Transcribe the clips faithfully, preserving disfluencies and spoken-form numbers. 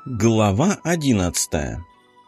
Глава одиннадцатая.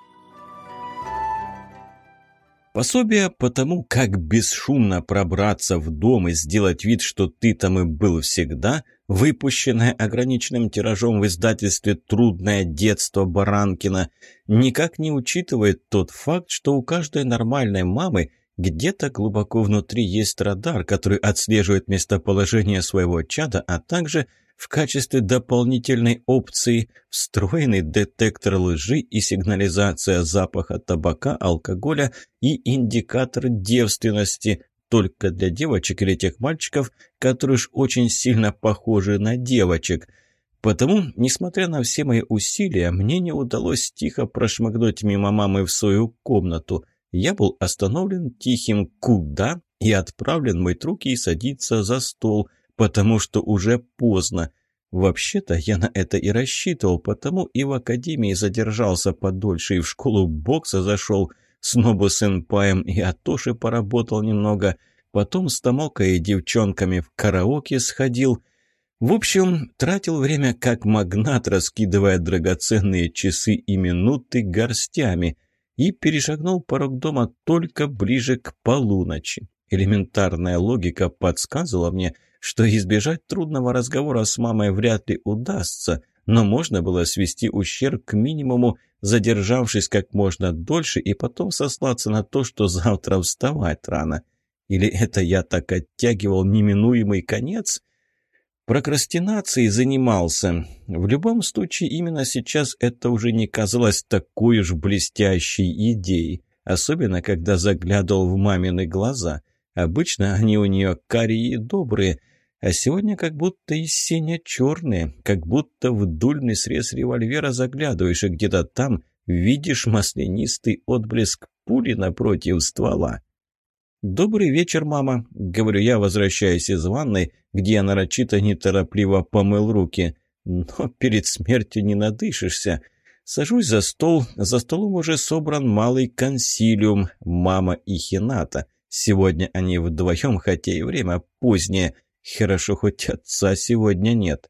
Пособие по тому, как бесшумно пробраться в дом и сделать вид, что ты там и был всегда, выпущенное ограниченным тиражом в издательстве «Трудное детство» Баранкина, никак не учитывает тот факт, что у каждой нормальной мамы где-то глубоко внутри есть радар, который отслеживает местоположение своего чада, а также в качестве дополнительной опции встроенный детектор лжи и сигнализация запаха табака, алкоголя и индикатор девственности только для девочек или тех мальчиков, которые уж очень сильно похожи на девочек. Потому, несмотря на все мои усилия, мне не удалось тихо прошмыгнуть мимо мамы в свою комнату. Я был остановлен тихим «куда?» и отправлен мыть руки и садиться за стол – потому что уже поздно. Вообще-то я на это и рассчитывал, потому и в академии задержался подольше, и в школу бокса зашел, с Нобу-сенпаем и Атоши поработал немного, потом с Томокой и девчонками в караоке сходил. В общем, тратил время как магнат, раскидывая драгоценные часы и минуты горстями, и перешагнул порог дома только ближе к полуночи. Элементарная логика подсказывала мне, что избежать трудного разговора с мамой вряд ли удастся, но можно было свести ущерб к минимуму, задержавшись как можно дольше и потом сослаться на то, что завтра вставать рано. Или это я так оттягивал неминуемый конец? Прокрастинацией занимался. В любом случае, именно сейчас это уже не казалось такой уж блестящей идеей, особенно когда заглядывал в мамины глаза. Обычно они у нее карие и добрые, а сегодня как будто и сине-черные, как будто в дульный срез револьвера заглядываешь, и где-то там видишь маслянистый отблеск пули напротив ствола. «Добрый вечер, мама», — говорю я, возвращаясь из ванной, где я нарочито неторопливо помыл руки. Но перед смертью не надышишься. Сажусь за стол, за столом уже собран малый консилиум, мама и Хината. Сегодня они вдвоем, хотя и время позднее. Хорошо, хоть отца сегодня нет.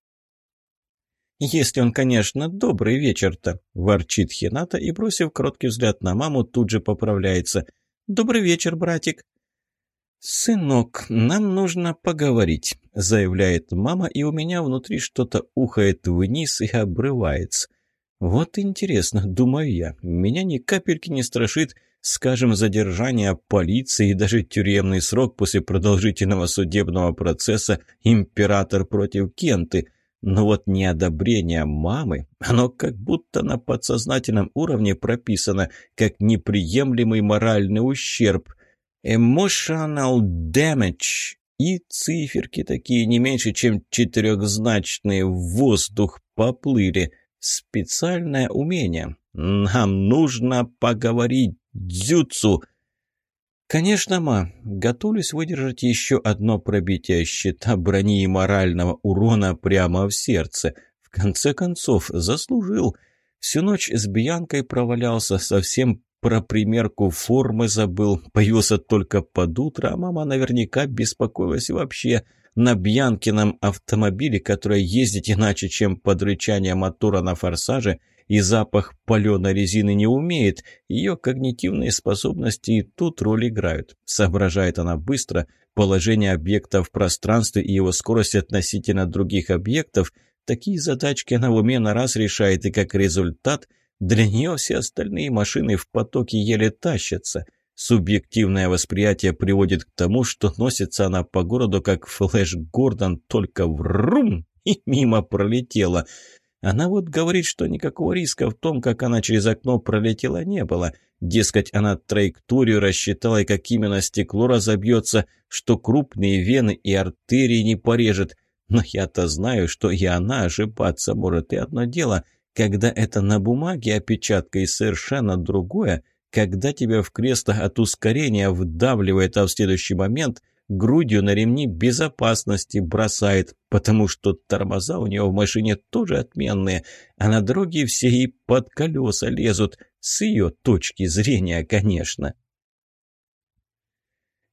«Если он, конечно, добрый вечер-то», – ворчит Хината и, бросив короткий взгляд на маму, тут же поправляется. «Добрый вечер, братик». «Сынок, нам нужно поговорить», – заявляет мама, и у меня внутри что-то ухает вниз и обрывается. «Вот интересно, думаю я, меня ни капельки не страшит, скажем, задержание полиции и даже тюремный срок после продолжительного судебного процесса «Император против Кенты». Но вот неодобрение мамы, оно как будто на подсознательном уровне прописано как неприемлемый моральный ущерб. Emotional damage. И циферки такие не меньше, чем четырехзначные, в воздух поплыли. Специальное умение. Нам нужно поговорить. Дзюцу. Конечно, ма, готовлюсь выдержать еще одно пробитие щита брони и морального урона прямо в сердце. В конце концов, заслужил. Всю ночь с Бьянкой провалялся, совсем про примерку формы забыл. Появился только под утро, а мама наверняка беспокоилась вообще. На Бьянкином автомобиле, который ездить иначе, чем под рычание мотора на форсаже, и запах паленой резины не умеет, ее когнитивные способности и тут роль играют. Соображает она быстро, положение объекта в пространстве и его скорость относительно других объектов, такие задачки она в уме на раз решает, и как результат для нее все остальные машины в потоке еле тащатся. Субъективное восприятие приводит к тому, что носится она по городу как Флэш Гордон, только врум и мимо пролетела. Она вот говорит, что никакого риска в том, как она через окно пролетела, не было. Дескать, она траекторию рассчитала, и как именно стекло разобьется, что крупные вены и артерии не порежет. Но я-то знаю, что и она ошибаться может. И одно дело, когда это на бумаге опечатка, и совершенно другое, когда тебя в кресло от ускорения вдавливает, а в следующий момент грудью на ремни безопасности бросает, потому что тормоза у нее в машине тоже отменные, а на дороге все и под колеса лезут, с ее точки зрения, конечно.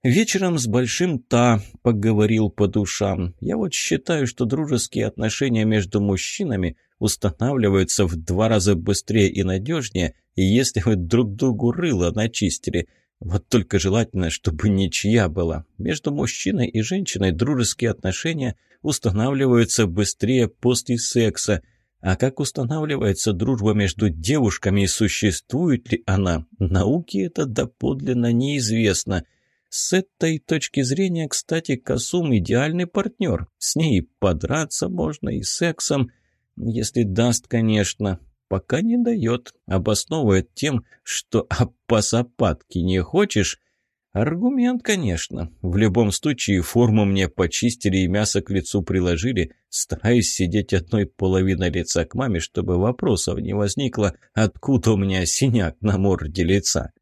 Вечером с Большим Та поговорил по душам. Я вот считаю, что дружеские отношения между мужчинами устанавливаются в два раза быстрее и надежнее, если вы друг другу рыло начистили. Вот только желательно, чтобы ничья была. Между мужчиной и женщиной дружеские отношения устанавливаются быстрее после секса. А как устанавливается дружба между девушками и существует ли она, науке это доподлинно неизвестно. С этой точки зрения, кстати, Касум идеальный партнер. С ней и подраться можно, и сексом, если даст, конечно. Пока не дает, обосновывает тем, что «а по сапатке не хочешь?» Аргумент, конечно. В любом случае, форму мне почистили и мясо к лицу приложили. Стараюсь сидеть одной половиной лица к маме, чтобы вопросов не возникло, откуда у меня синяк на морде лица.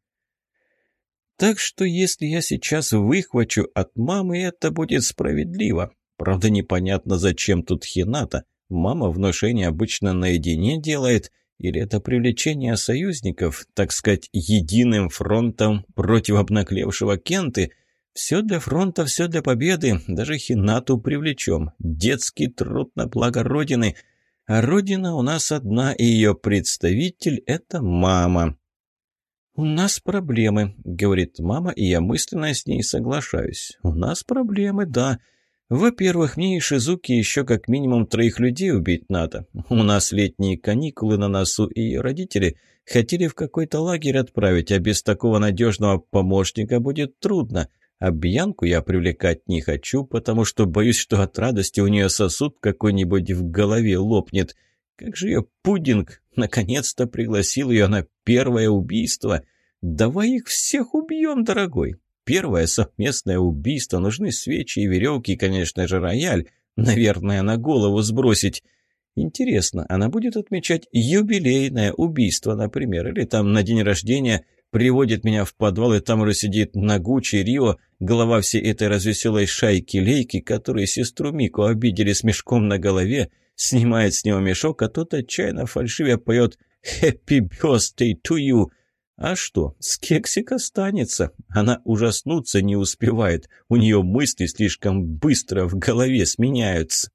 Так что если я сейчас выхвачу от мамы, это будет справедливо. Правда, непонятно, зачем тут Хината. Мама внушение обычно наедине делает, или это привлечение союзников, так сказать, единым фронтом против обнаглевшего Кенты. Все для фронта, все для победы, даже Хинату привлечем. Детский труд на благо Родины. А Родина у нас одна, и ее представитель – это мама. «У нас проблемы», — говорит мама, и я мысленно с ней соглашаюсь. «У нас проблемы, да. Во-первых, мне и Шизуки еще как минимум троих людей убить надо. У нас летние каникулы на носу, и ее родители хотели в какой-то лагерь отправить, а без такого надежного помощника будет трудно. А Бьянку я привлекать не хочу, потому что боюсь, что от радости у нее сосуд какой-нибудь в голове лопнет. Как же ее пудинг наконец-то пригласил ее на первое убийство. Давай их всех убьем, дорогой. Первое совместное убийство. Нужны свечи и веревки, и, конечно же, рояль. Наверное, на голову сбросить. Интересно, она будет отмечать юбилейное убийство, например, или там на день рождения приводит меня в подвал, и там уже сидит Нагучи Рио, глава всей этой развеселой шайки-лейки, которые сестру Мику обидели с мешком на голове, снимает с него мешок, а тот отчаянно фальшивя поет «Happy birthday to you». А что, с кексик останется? Она ужаснуться не успевает, у нее мысли слишком быстро в голове сменяются.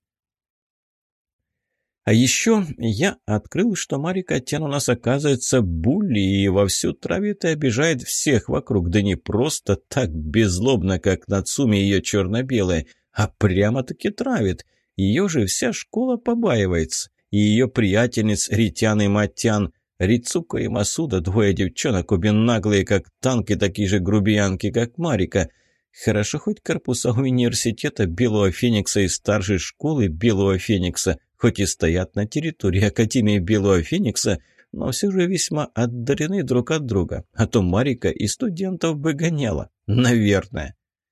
А еще я открыл, что Марика Тян у нас оказывается булли и вовсю травит и обижает всех вокруг, да не просто так беззлобно, как Нацуми ее черно-белая, а прямо-таки травит. Ее же вся школа побаивается, и ее приятельниц Ритян и Матян, Рицука и Масуда, двое девчонок, обе наглые, как танки, такие же грубиянки, как Марика. Хорошо, хоть корпуса университета Белого Феникса и старшей школы Белого Феникса, хоть и стоят на территории Академии Белого Феникса, но все же весьма отдалены друг от друга, а то Марика и студентов бы гоняла, наверное.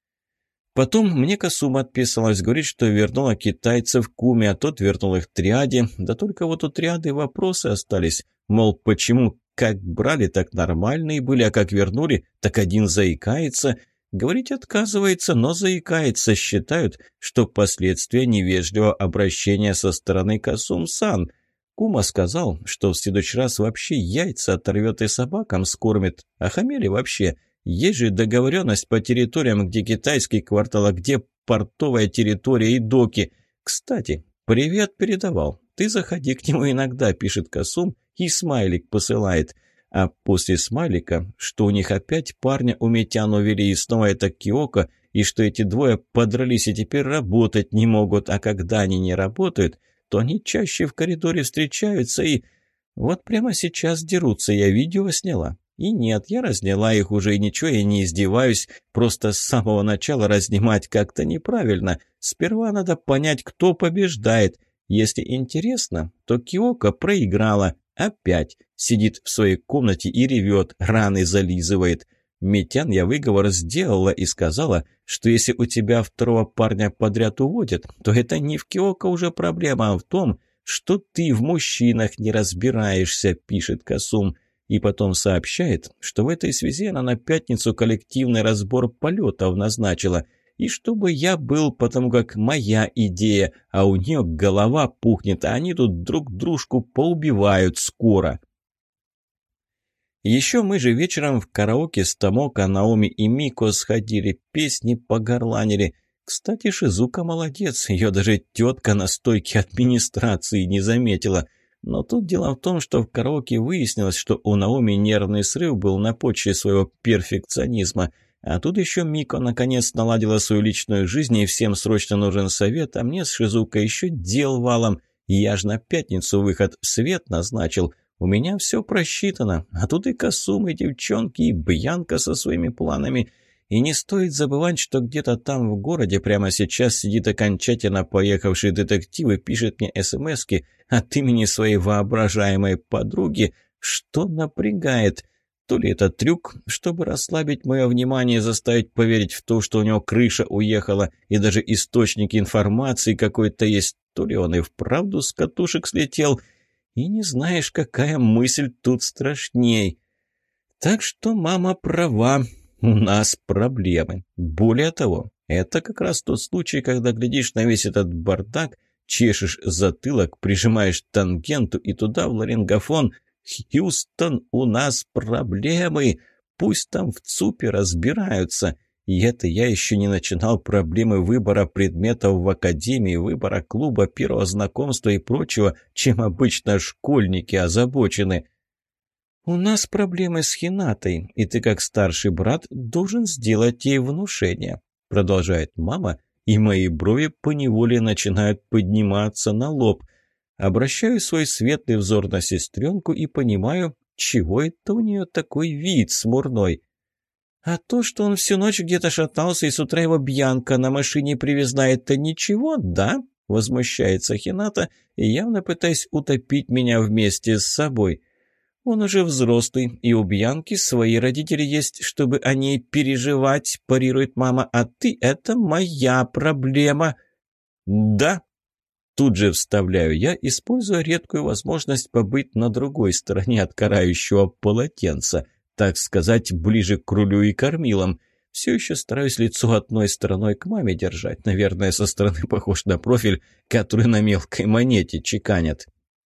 Потом мне Касума отписалась, говорит, что вернула китайцев Куми, а тот вернул их Триаде. Да только вот у Триады вопросы остались. Мол, почему как брали, так нормальные были, а как вернули, так один заикается. Говорить отказывается, но заикается. Считают, что последствия невежливого обращения со стороны Касум-сан. Кума сказал, что в следующий раз вообще яйца оторвет и собакам скормит. А хамели вообще... Есть же договоренность по территориям, где китайский квартал, а где портовая территория и доки. Кстати, привет передавал. Ты заходи к нему иногда, пишет Касум, и смайлик посылает. А после смайлика, что у них опять парня у Митян увели, и снова это Киоко, и что эти двое подрались и теперь работать не могут, а когда они не работают, то они чаще в коридоре встречаются и... Вот прямо сейчас дерутся, я видео сняла. И нет, я разняла их уже, и ничего, я не издеваюсь, просто с самого начала разнимать как-то неправильно. Сперва надо понять, кто побеждает. Если интересно, то Киоко проиграла. Опять сидит в своей комнате и ревет, раны зализывает. Митян я выговор сделала и сказала, что если у тебя второго парня подряд уводят, то это не в Киоко уже проблема, а в том, что ты в мужчинах не разбираешься, пишет Касум. И потом сообщает, что в этой связи она на пятницу коллективный разбор полетов назначила. И чтобы я был, потому как моя идея, а у нее голова пухнет, а они тут друг дружку поубивают скоро. Еще мы же вечером в караоке с Томоко, Наоми и Мико сходили, песни погорланили. Кстати, Шизука молодец, ее даже тетка на стойке администрации не заметила. Но тут дело в том, что в караоке выяснилось, что у Наоми нервный срыв был на почве своего перфекционизма. А тут еще Мико наконец наладила свою личную жизнь, и всем срочно нужен совет, а мне с Шизукой еще дел валом. Я ж на пятницу выход в свет назначил. У меня все просчитано, а тут и Касумы, и девчонки, и Бьянка со своими планами. И не стоит забывать, что где-то там в городе прямо сейчас сидит окончательно поехавший детектив и пишет мне смски от имени своей воображаемой подруги, что напрягает. То ли это трюк, чтобы расслабить мое внимание и заставить поверить в то, что у него крыша уехала и даже источник информации какой-то есть, то ли он и вправду с катушек слетел, и не знаешь, какая мысль тут страшней. Так что мама права. У нас проблемы. Более того, это как раз тот случай, когда глядишь на весь этот бардак, чешешь затылок, прижимаешь тангенту и туда в ларингофон: «Хьюстон, у нас проблемы! Пусть там в ЦУПе разбираются!» И это я еще не начинал проблемы выбора предметов в академии, выбора клуба, первого знакомства и прочего, чем обычно школьники озабочены. «У нас проблемы с Хинатой, и ты, как старший брат, должен сделать ей внушение», продолжает мама, и мои брови поневоле начинают подниматься на лоб. Обращаю свой светлый взор на сестренку и понимаю, чего это у нее такой вид смурной. «А то, что он всю ночь где-то шатался, и с утра его Бьянка на машине привезла, это ничего, да?» Возмущается Хината, явно пытаясь утопить меня вместе с собой. «Он уже взрослый, и у Бьянки свои родители есть, чтобы о ней переживать», парирует мама, «а ты — это моя проблема». «Да», тут же вставляю я, используя редкую возможность побыть на другой стороне от карающего полотенца, так сказать, ближе к рулю и кормилам. Все еще стараюсь лицо одной стороной к маме держать. Наверное, со стороны похож на профиль, который на мелкой монете чеканят.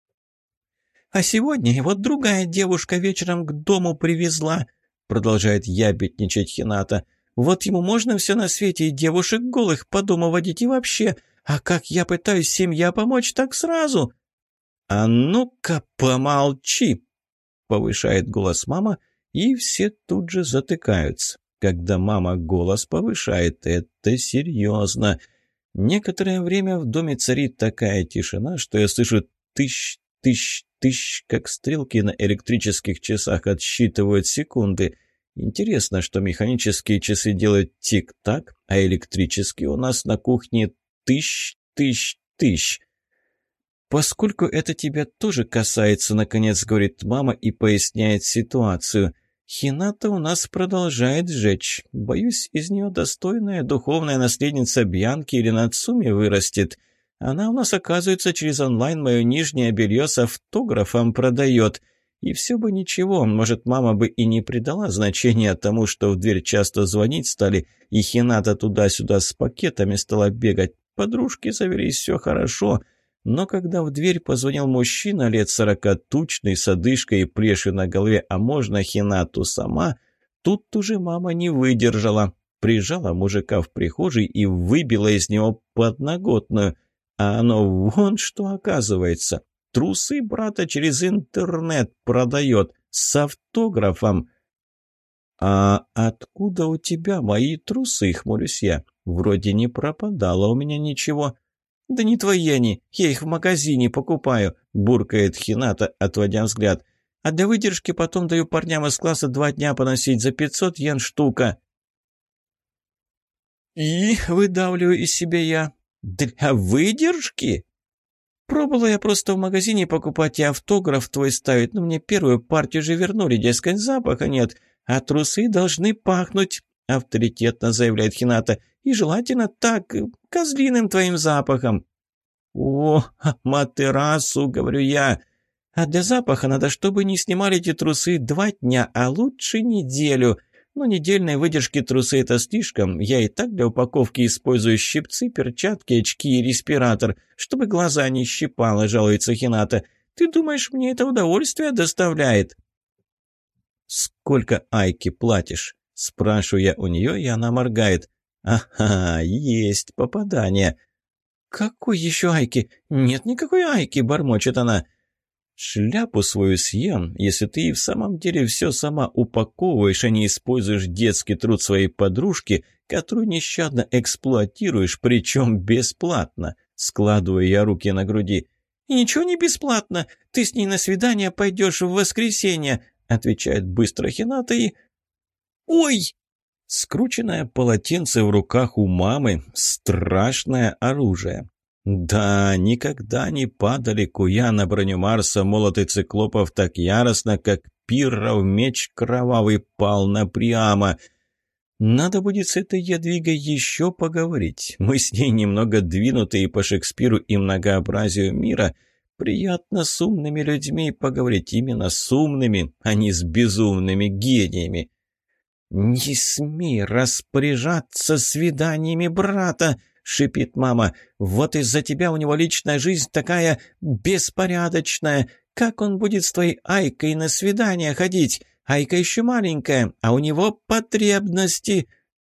«А сегодня вот другая девушка вечером к дому привезла», продолжает ябедничать Хината. «Вот ему можно все на свете, и девушек голых по дому водить, и вообще. А как я пытаюсь семья помочь, так сразу». «А ну-ка помолчи», повышает голос мама, и все тут же затыкаются. Когда мама голос повышает, это серьезно. Некоторое время в доме царит такая тишина, что я слышу тыщ, тыщ, тыщ, как стрелки на электрических часах отсчитывают секунды. Интересно, что механические часы делают тик-так, а электрические у нас на кухне тыщ, тыщ, тыщ. «Поскольку это тебя тоже касается, — наконец говорит мама и поясняет ситуацию, — Хината у нас продолжает жечь. Боюсь, из нее достойная духовная наследница Бьянки или Нацуми вырастет. Она у нас, оказывается, через онлайн мое нижнее белье с автографом продает. И все бы ничего, может, мама бы и не придала значения тому, что в дверь часто звонить стали, и Хината туда-сюда с пакетами стала бегать. Подружки завелись, все хорошо». Но когда в дверь позвонил мужчина лет сорока, тучный, с одышкой и плешью на голове, а можно Хинату сама, тут уже мама не выдержала. Прижала мужика в прихожей и выбила из него подноготную. А оно вон что оказывается. Трусы брата через интернет продает с автографом. «А откуда у тебя мои трусы?» — хмурюсь я. «Вроде не пропадало у меня ничего». «Да не твои они, я их в магазине покупаю», – буркает Хината, отводя взгляд. «А для выдержки потом даю парням из класса два дня поносить за пятьсот йен штука». «И?» – выдавливаю из себя я. «Для выдержки?» «Пробовала я просто в магазине покупать и автограф твой ставить, но мне первую партию же вернули, дескать, запаха нет, а трусы должны пахнуть», – авторитетно заявляет Хината. «И желательно так, козлиным твоим запахом». «О, матерасу», — говорю я. «А для запаха надо, чтобы не снимали эти трусы два дня, а лучше неделю. Но недельной выдержки трусы — это слишком. Я и так для упаковки использую щипцы, перчатки, очки и респиратор, чтобы глаза не щипало», — жалуется Хината. «Ты думаешь, мне это удовольствие доставляет?» «Сколько Айке платишь?» Спрашиваю я у нее, и она моргает. «Ага, есть попадание». «Какой еще Айки? Нет никакой Айки», — бормочет она. «Шляпу свою съем, если ты и в самом деле все сама упаковываешь, а не используешь детский труд своей подружки, которую нещадно эксплуатируешь, причем бесплатно». Складываю я руки на груди. «И ничего не бесплатно. Ты с ней на свидание пойдешь в воскресенье», — отвечает быстро Хината и... «Ой!» Скрученное полотенце в руках у мамы – страшное оружие. Да, никогда не падали куя на броню Марса молоты циклопов так яростно, как Пирров меч кровавый пал на Приама. Надо будет с этой ядвигой еще поговорить. Мы с ней немного двинутые по Шекспиру и многообразию мира. Приятно с умными людьми поговорить, именно с умными, а не с безумными гениями. «Не смей распоряжаться свиданиями брата!» — шипит мама. «Вот из-за тебя у него личная жизнь такая беспорядочная. Как он будет с твоей Айкой на свидание ходить? Айка еще маленькая, а у него потребности...»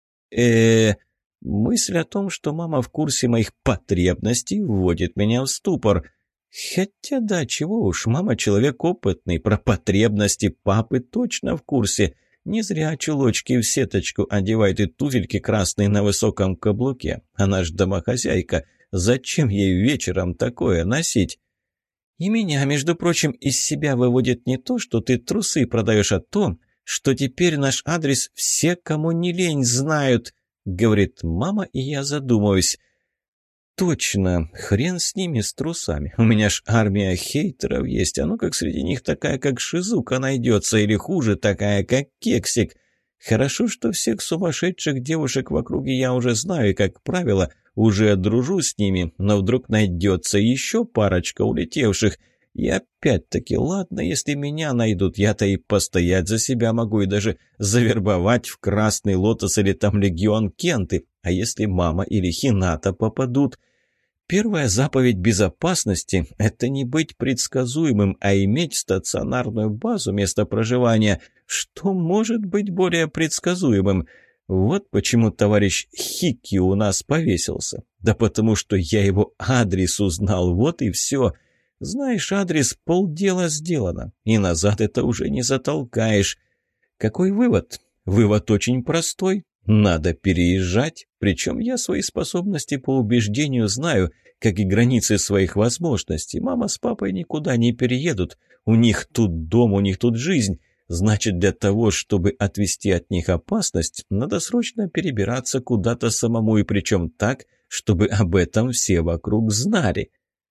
э Мысль о том, что мама в курсе моих потребностей, вводит меня в ступор. Хотя да, чего уж, мама человек опытный, про потребности папы точно в курсе. Не зря чулочки в сеточку одевает и туфельки красные на высоком каблуке. Она ж домохозяйка. Зачем ей вечером такое носить? И меня, между прочим, из себя выводит не то, что ты трусы продаешь, а то, что теперь наш адрес все, кому не лень, знают, говорит мама, и я задумываюсь. Точно, хрен с ними, с трусами. У меня ж армия хейтеров есть, а ну как среди них такая, как Шизука найдется, или хуже, такая, как Кексик. Хорошо, что всех сумасшедших девушек в округе я уже знаю, и, как правило, уже дружу с ними, но вдруг найдется еще парочка улетевших. И опять-таки, ладно, если меня найдут, я-то и постоять за себя могу, и даже завербовать в Красный Лотос или там Легион Кенты. А если мама или Хината попадут? Первая заповедь безопасности – это не быть предсказуемым, а иметь стационарную базу места проживания. Что может быть более предсказуемым? Вот почему товарищ Хикки у нас повесился. Да потому что я его адрес узнал, вот и все. Знаешь адрес, полдела сделано, и назад это уже не затолкаешь. Какой вывод? Вывод очень простой. Надо переезжать, причем я свои способности по убеждению знаю, как и границы своих возможностей. Мама с папой никуда не переедут, у них тут дом, у них тут жизнь. Значит, для того, чтобы отвести от них опасность, надо срочно перебираться куда-то самому, и причем так, чтобы об этом все вокруг знали.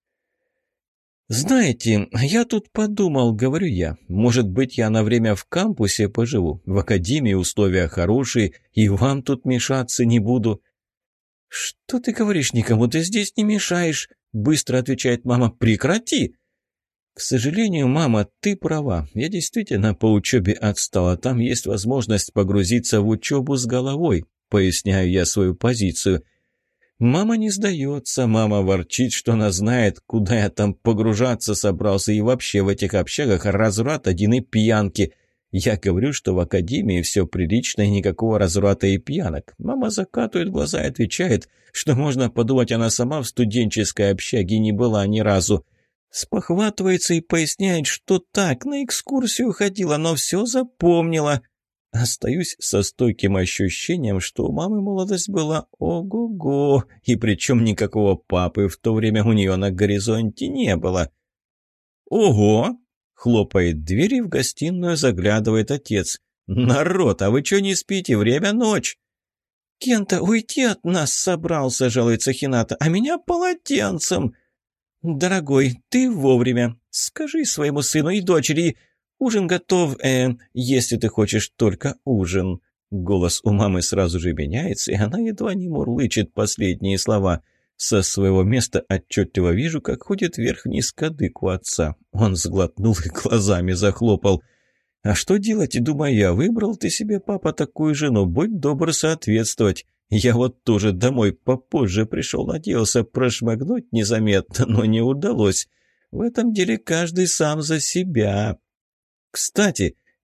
«Знаете, я тут подумал, — говорю я, — может быть, я на время в кампусе поживу, в академии условия хорошие, и вам тут мешаться не буду». «Что ты говоришь, никому ты здесь не мешаешь?» — быстро отвечает мама. «Прекрати!» «К сожалению, мама, ты права. Я действительно по учебе отстала. Там есть возможность погрузиться в учебу с головой», — поясняю я свою позицию. Мама не сдается, мама ворчит, что она знает, куда я там погружаться собрался, и вообще в этих общагах разврат один и пьянки. Я говорю, что в академии все прилично и никакого разврата и пьянок. Мама закатывает глаза и отвечает, что можно подумать, она сама в студенческой общаге не была ни разу. Спохватывается и поясняет, что так, на экскурсию ходила, но все запомнила. Остаюсь со стойким ощущением, что у мамы молодость была ого-го, и причем никакого папы в то время у нее на горизонте не было. «Ого!» — хлопает дверь, и в гостиную заглядывает отец. «Народ, а вы что не спите? Время ночь!» «Кента уйти от нас собрался», — жалуется Хината, — «а меня полотенцем». «Дорогой, ты вовремя. Скажи своему сыну и дочери... Ужин готов, э, если ты хочешь только ужин». Голос у мамы сразу же меняется, и она едва не мурлычет последние слова. Со своего места отчетливо вижу, как ходит вверх-вниз кадык у отца. Он сглотнул и глазами захлопал. «А что делать, думаю я, выбрал ты себе, папа, такую жену, будь добр соответствовать. Я вот тоже домой попозже пришел, надеялся прошмыгнуть незаметно, но не удалось. В этом деле каждый сам за себя». «Кстати,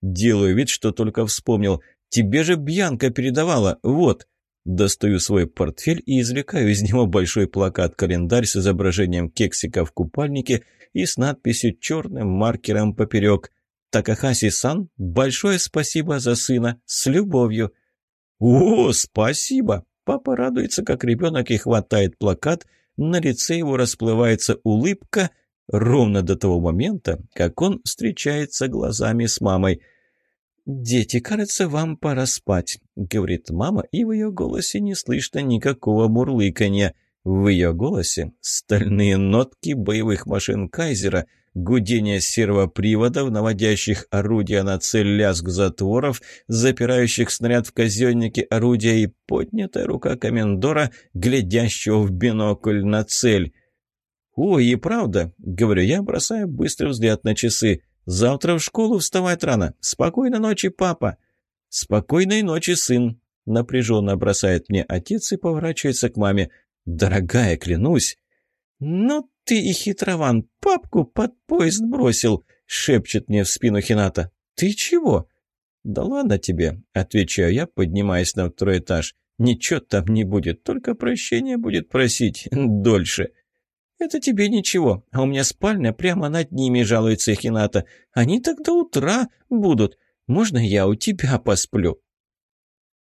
Делаю вид, что только вспомнил. Тебе же Бьянка передавала, вот. Достаю свой портфель и извлекаю из него большой плакат-календарь с изображением кексика в купальнике и с надписью черным маркером поперек: «Такахаси-сан, большое спасибо за сына, с любовью». «О, спасибо!» Папа радуется, как ребенок, и хватает плакат. На лице его расплывается улыбка ровно до того момента, как он встречается глазами с мамой. «Дети, кажется, вам пора спать», — говорит мама, и в ее голосе не слышно никакого мурлыканья. В ее голосе стальные нотки боевых машин Кайзера, гудение сервоприводов, наводящих орудия на цель, лязг затворов, запирающих снаряд в казеннике орудия и поднятая рука комендора, глядящего в бинокль на цель. «Ой, и правда», — говорю я, бросая быстрый взгляд на часы. «Завтра в школу вставать рано. Спокойной ночи, папа». «Спокойной ночи, сын», — напряженно бросает мне отец и поворачивается к маме. «Дорогая, клянусь». «Ну ты и хитрован, папку под поезд бросил», — шепчет мне в спину Хината. «Ты чего?» «Да ладно тебе», — отвечаю я, поднимаясь на второй этаж. «Ничего там не будет, только прощения будет просить дольше». «Это тебе ничего, а у меня спальня прямо над ними», — жалуется Хината. «Они так до утра будут. Можно я у тебя посплю?»